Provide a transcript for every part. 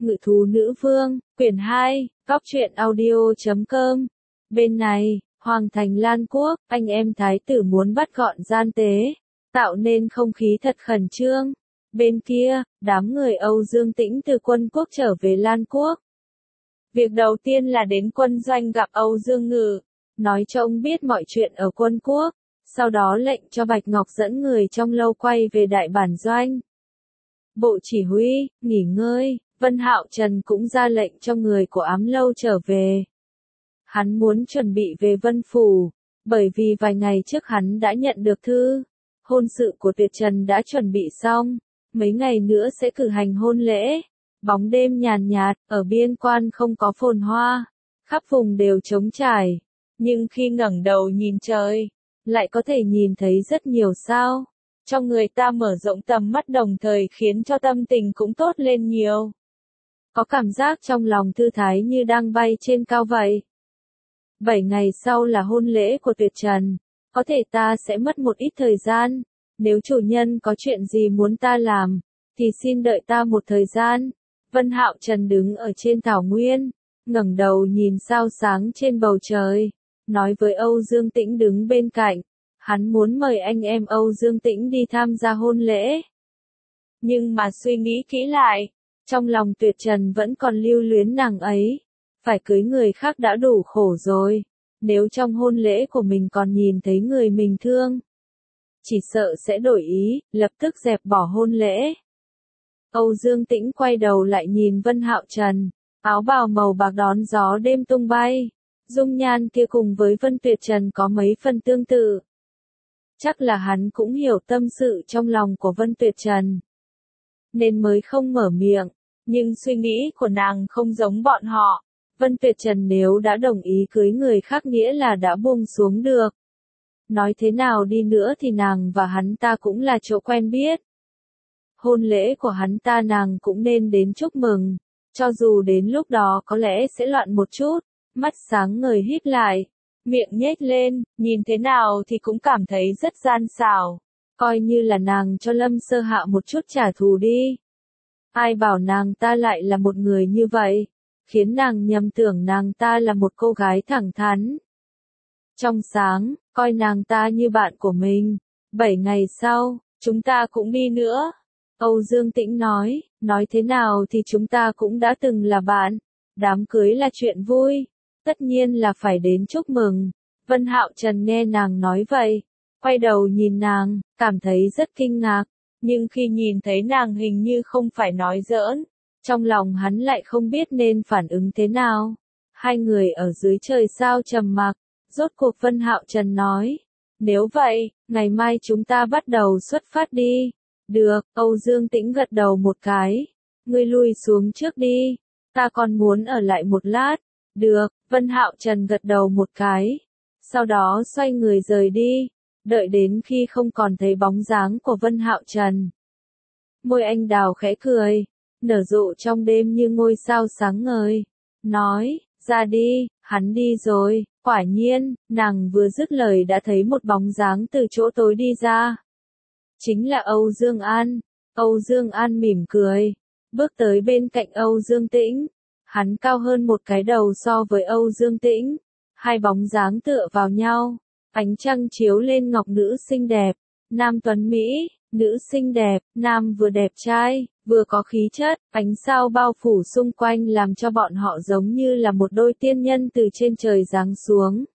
Ngự thú nữ vương, quyển 2, góc truyện audio.com. Bên này, Hoàng thành Lan Quốc, anh em thái tử muốn bắt gọn gian tế, tạo nên không khí thật khẩn trương. Bên kia, đám người Âu Dương Tĩnh từ quân quốc trở về Lan Quốc. Việc đầu tiên là đến quân doanh gặp Âu Dương Ngự, nói cho ông biết mọi chuyện ở quân quốc, sau đó lệnh cho Bạch Ngọc dẫn người trong lâu quay về đại bản doanh. Bộ chỉ huy, nghỉ ngơi, Vân Hạo Trần cũng ra lệnh cho người của ám lâu trở về. Hắn muốn chuẩn bị về Vân Phủ, bởi vì vài ngày trước hắn đã nhận được thư. Hôn sự của Tuyệt Trần đã chuẩn bị xong, mấy ngày nữa sẽ cử hành hôn lễ. Bóng đêm nhàn nhạt, ở biên quan không có phồn hoa, khắp vùng đều trống trải. Nhưng khi ngẩng đầu nhìn trời, lại có thể nhìn thấy rất nhiều sao. Cho người ta mở rộng tầm mắt đồng thời khiến cho tâm tình cũng tốt lên nhiều. Có cảm giác trong lòng thư thái như đang bay trên cao vậy. 7 ngày sau là hôn lễ của Tuyệt Trần, có thể ta sẽ mất một ít thời gian. Nếu chủ nhân có chuyện gì muốn ta làm, thì xin đợi ta một thời gian. Vân Hạo Trần đứng ở trên thảo nguyên, ngẩng đầu nhìn sao sáng trên bầu trời, nói với Âu Dương Tĩnh đứng bên cạnh. Hắn muốn mời anh em Âu Dương Tĩnh đi tham gia hôn lễ. Nhưng mà suy nghĩ kỹ lại, trong lòng Tuyệt Trần vẫn còn lưu luyến nàng ấy. Phải cưới người khác đã đủ khổ rồi. Nếu trong hôn lễ của mình còn nhìn thấy người mình thương, chỉ sợ sẽ đổi ý, lập tức dẹp bỏ hôn lễ. Âu Dương Tĩnh quay đầu lại nhìn Vân Hạo Trần, áo bào màu bạc đón gió đêm tung bay. Dung nhan kia cùng với Vân Tuyệt Trần có mấy phần tương tự. Chắc là hắn cũng hiểu tâm sự trong lòng của Vân Tuyệt Trần, nên mới không mở miệng, nhưng suy nghĩ của nàng không giống bọn họ. Vân Tuyệt Trần nếu đã đồng ý cưới người khác nghĩa là đã buông xuống được. Nói thế nào đi nữa thì nàng và hắn ta cũng là chỗ quen biết. Hôn lễ của hắn ta nàng cũng nên đến chúc mừng, cho dù đến lúc đó có lẽ sẽ loạn một chút. Mắt sáng ngời híp lại, miệng nhếch lên, nhìn thế nào thì cũng cảm thấy rất gian xảo. Coi như là nàng cho Lâm Sơ Hạ một chút trả thù đi. Ai bảo nàng ta lại là một người như vậy, khiến nàng nhầm tưởng nàng ta là một cô gái thẳng thắn, trong sáng, coi nàng ta như bạn của mình. 7 ngày sau, chúng ta cũng đi nữa. Âu Dương Tĩnh nói thế nào thì chúng ta cũng đã từng là bạn. Đám cưới là chuyện vui, tất nhiên là phải đến chúc mừng. Vân Hạo Trần nghe nàng nói vậy, quay đầu nhìn nàng, cảm thấy rất kinh ngạc. Nhưng khi nhìn thấy nàng hình như không phải nói giỡn, trong lòng hắn lại không biết nên phản ứng thế nào. Hai người ở dưới trời sao trầm mặc, rốt cuộc Vân Hạo Trần nói, nếu vậy, ngày mai chúng ta bắt đầu xuất phát đi. Được, Âu Dương Tĩnh gật đầu một cái. Ngươi lui xuống trước đi, ta còn muốn ở lại một lát. Được, Vân Hạo Trần gật đầu một cái. Sau đó xoay người rời đi, đợi đến khi không còn thấy bóng dáng của Vân Hạo Trần. Môi anh đào khẽ cười, nở rộ trong đêm như ngôi sao sáng ngời. Nói, ra đi, hắn đi rồi. Quả nhiên, nàng vừa dứt lời đã thấy một bóng dáng từ chỗ tối đi ra. Chính là Âu Dương An. Âu Dương An mỉm cười, bước tới bên cạnh Âu Dương Tĩnh. Hắn cao hơn một cái đầu so với Âu Dương Tĩnh. Hai bóng dáng tựa vào nhau, ánh trăng chiếu lên ngọc nữ xinh đẹp, nam tuấn mỹ, nữ xinh đẹp, nam vừa đẹp trai, vừa có khí chất, ánh sao bao phủ xung quanh làm cho bọn họ giống như là một đôi tiên nhân từ trên trời giáng xuống.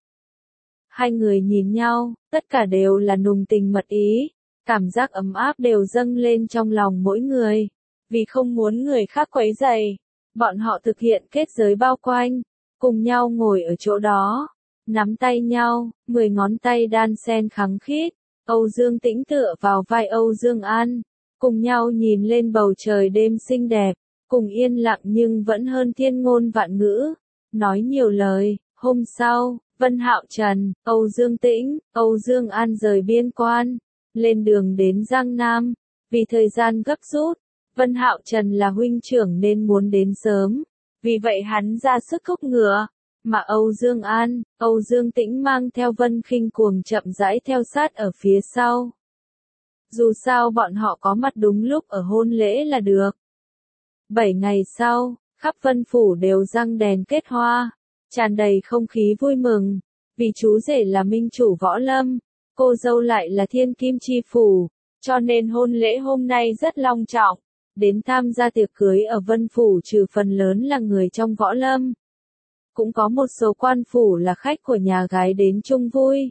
Hai người nhìn nhau, tất cả đều là nùng tình mật ý, cảm giác ấm áp đều dâng lên trong lòng mỗi người. Vì không muốn người khác quấy rầy, bọn họ thực hiện kết giới bao quanh, cùng nhau ngồi ở chỗ đó, nắm tay nhau, 10 ngón tay đan xen khăng khít. Âu Dương Tĩnh tựa vào vai Âu Dương An, cùng nhau nhìn lên bầu trời đêm xinh đẹp, cùng yên lặng nhưng vẫn hơn thiên ngôn vạn ngữ, nói nhiều lời. Hôm sau, Vân Hạo Trần, Âu Dương Tĩnh, Âu Dương An rời biên quan, lên đường đến Giang Nam. Vì thời gian gấp rút, Vân Hạo Trần là huynh trưởng nên muốn đến sớm, vì vậy hắn ra sức thúc ngựa. Mà Âu Dương An, Âu Dương Tĩnh mang theo Vân Khinh Cuồng chậm rãi theo sát ở phía sau. Dù sao bọn họ có mặt đúng lúc ở hôn lễ là được. 7 ngày sau, khắp Vân Phủ đều răng đèn kết hoa, tràn đầy không khí vui mừng, vì chú rể là minh chủ võ lâm, cô dâu lại là thiên kim chi phủ, cho nên hôn lễ hôm nay rất long trọng. Đến tham gia tiệc cưới ở Vân Phủ trừ phần lớn là người trong võ lâm. Cũng có một số quan phủ là khách của nhà gái đến chung vui.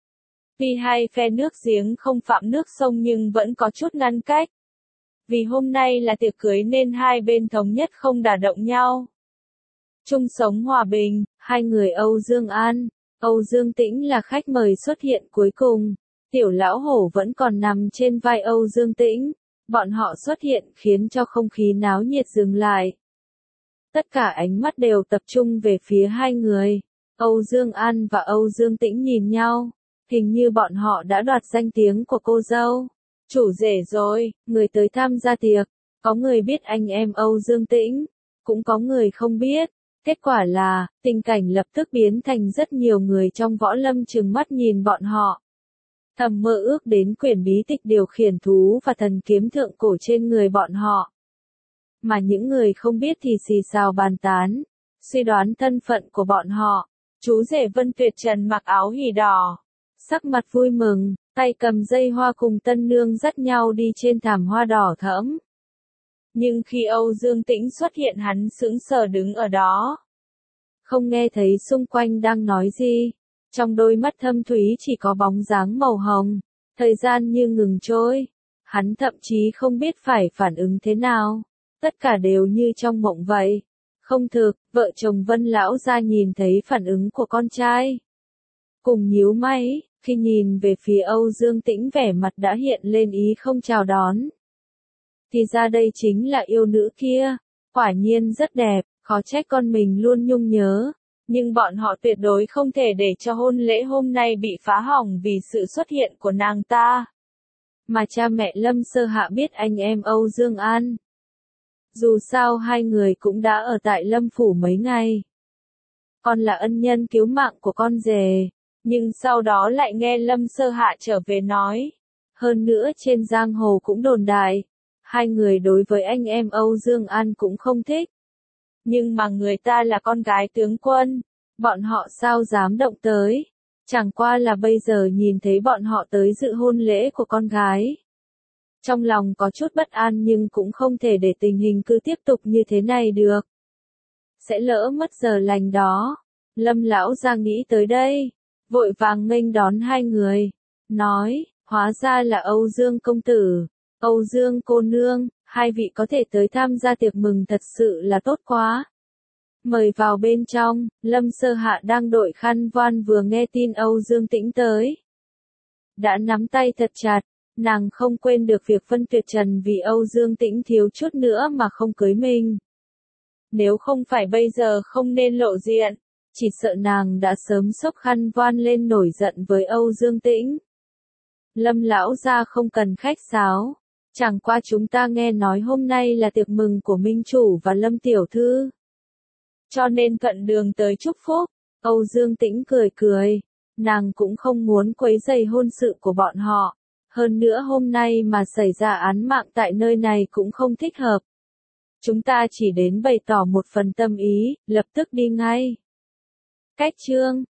Vì hai phe nước giếng không phạm nước sông nhưng vẫn có chút ngăn cách. Vì hôm nay là tiệc cưới nên hai bên thống nhất không đả động nhau. Chung sống hòa bình, hai người Âu Dương An, Âu Dương Tĩnh là khách mời xuất hiện cuối cùng. Tiểu lão hổ vẫn còn nằm trên vai Âu Dương Tĩnh. Bọn họ xuất hiện khiến cho không khí náo nhiệt dừng lại. Tất cả ánh mắt đều tập trung về phía hai người. Âu Dương An và Âu Dương Tĩnh nhìn nhau. Hình như bọn họ đã đoạt danh tiếng của cô dâu. Chủ rể rồi, người tới tham gia tiệc. Có người biết anh em Âu Dương Tĩnh. Cũng có người không biết. Kết quả là, tình cảnh lập tức biến thành rất nhiều người trong võ lâm trừng mắt nhìn bọn họ. Thầm mơ ước đến quyển bí tịch điều khiển thú và thần kiếm thượng cổ trên người bọn họ. Mà những người không biết thì xì xào bàn tán, suy đoán thân phận của bọn họ. Chú rể Vân Tuyệt Trần mặc áo hỉ đỏ, sắc mặt vui mừng, tay cầm dây hoa cùng tân nương dắt nhau đi trên thảm hoa đỏ thẫm. Nhưng khi Âu Dương Tĩnh xuất hiện hắn sững sờ đứng ở đó. Không nghe thấy xung quanh đang nói gì. Trong đôi mắt thâm thúy chỉ có bóng dáng màu hồng, thời gian như ngừng trôi. Hắn thậm chí không biết phải phản ứng thế nào. Tất cả đều như trong mộng vậy. Không thực, vợ chồng Vân lão gia nhìn thấy phản ứng của con trai. Cùng nhíu mày, khi nhìn về phía Âu Dương Tĩnh vẻ mặt đã hiện lên ý không chào đón. Thì ra đây chính là yêu nữ kia, quả nhiên rất đẹp, khó trách con mình luôn nhung nhớ. Nhưng bọn họ tuyệt đối không thể để cho hôn lễ hôm nay bị phá hỏng vì sự xuất hiện của nàng ta. Mà cha mẹ Lâm Sơ Hạ biết anh em Âu Dương An. Dù sao hai người cũng đã ở tại Lâm Phủ mấy ngày. Con là ân nhân cứu mạng của con rể. Nhưng sau đó lại nghe Lâm Sơ Hạ trở về nói. Hơn nữa trên giang hồ cũng đồn đại. Hai người đối với anh em Âu Dương An cũng không thích. Nhưng mà người ta là con gái tướng quân, bọn họ sao dám động tới. Chẳng qua là bây giờ nhìn thấy bọn họ tới dự hôn lễ của con gái. Trong lòng có chút bất an nhưng cũng không thể để tình hình cứ tiếp tục như thế này được. Sẽ lỡ mất giờ lành đó. Lâm lão ra nghĩ tới đây, vội vàng nghênh đón hai người. Nói, hóa ra là Âu Dương công tử, Âu Dương cô nương. Hai vị có thể tới tham gia tiệc mừng thật sự là tốt quá. Mời vào bên trong, Lâm Sơ Hạ đang đội khăn voan vừa nghe tin Âu Dương Tĩnh tới. Đã nắm tay thật chặt, nàng không quên được việc Vân Tuyệt Trần vì Âu Dương Tĩnh thiếu chút nữa mà không cưới mình. Nếu không phải bây giờ không nên lộ diện, chỉ sợ nàng đã sớm xốc khăn voan lên nổi giận với Âu Dương Tĩnh. Lâm lão gia không cần khách sáo. Chẳng qua chúng ta nghe nói hôm nay là tiệc mừng của Minh Chủ và Lâm Tiểu Thư. Cho nên cận đường tới chúc phúc. Âu Dương Tĩnh cười cười. Nàng cũng không muốn quấy rầy hôn sự của bọn họ. Hơn nữa hôm nay mà xảy ra án mạng tại nơi này cũng không thích hợp. Chúng ta chỉ đến bày tỏ một phần tâm ý, lập tức đi ngay. Cách chương